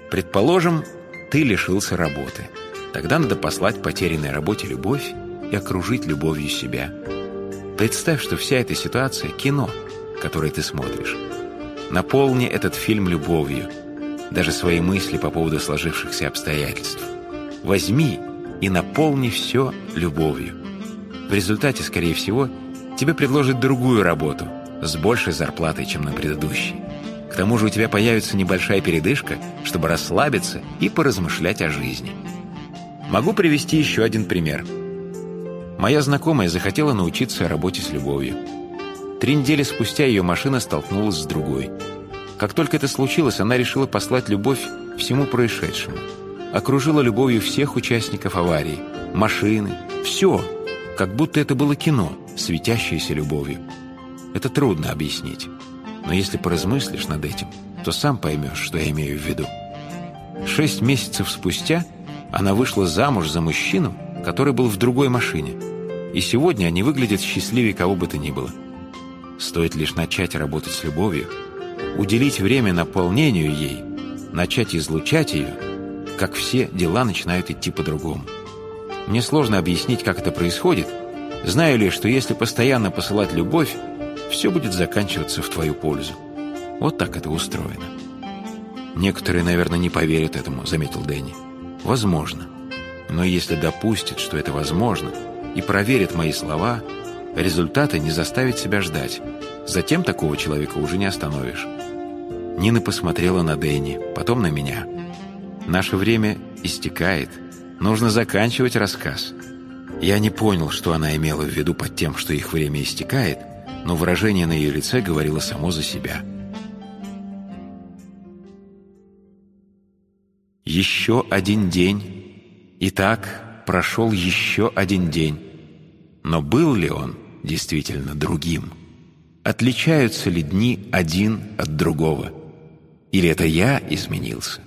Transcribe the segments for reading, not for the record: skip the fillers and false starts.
Предположим, ты лишился работы. Тогда надо послать потерянной работе любовь и окружить любовью себя. Представь, что вся эта ситуация — кино, которое ты смотришь. Наполни этот фильм любовью, даже свои мысли по поводу сложившихся обстоятельств. Возьми и наполни все любовью. В результате, скорее всего, тебе предложат другую работу с большей зарплатой, чем на предыдущей. К тому же у тебя появится небольшая передышка, чтобы расслабиться и поразмышлять о жизни. Могу привести еще один пример. Моя знакомая захотела научиться работе с любовью. 3 недели спустя ее машина столкнулась с другой. Как только это случилось, она решила послать любовь всему происшедшему. Окружила любовью всех участников аварии, машины, все, как будто это было кино, светящееся любовью. Это трудно объяснить, но если поразмыслишь над этим, то сам поймешь, что я имею в виду. 6 месяцев спустя она вышла замуж за мужчину, который был в другой машине, и сегодня они выглядят счастливее кого бы то ни было. Стоит лишь начать работать с любовью, уделить время наполнению ей, начать излучать ее, как все дела начинают идти по-другому. Мне сложно объяснить, как это происходит. Знаю лишь, что если постоянно посылать любовь, все будет заканчиваться в твою пользу. Вот так это устроено. Некоторые, наверное, не поверят этому, заметил Дэнни. Возможно. Но если допустят, что это возможно, и проверят мои слова, результаты не заставят себя ждать. Затем такого человека уже не остановишь. Нина посмотрела на Дэнни, потом на меня. Наше время истекает. Нужно заканчивать рассказ. Я не понял, что она имела в виду под тем, что их время истекает, но выражение на ее лице говорило само за себя. Еще один день. Итак, прошел еще один день. Но был ли он действительно другим? Отличаются ли дни один от другого? Или это я изменился?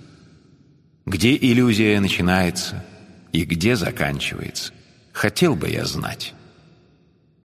Где иллюзия начинается и где заканчивается? Хотел бы я знать.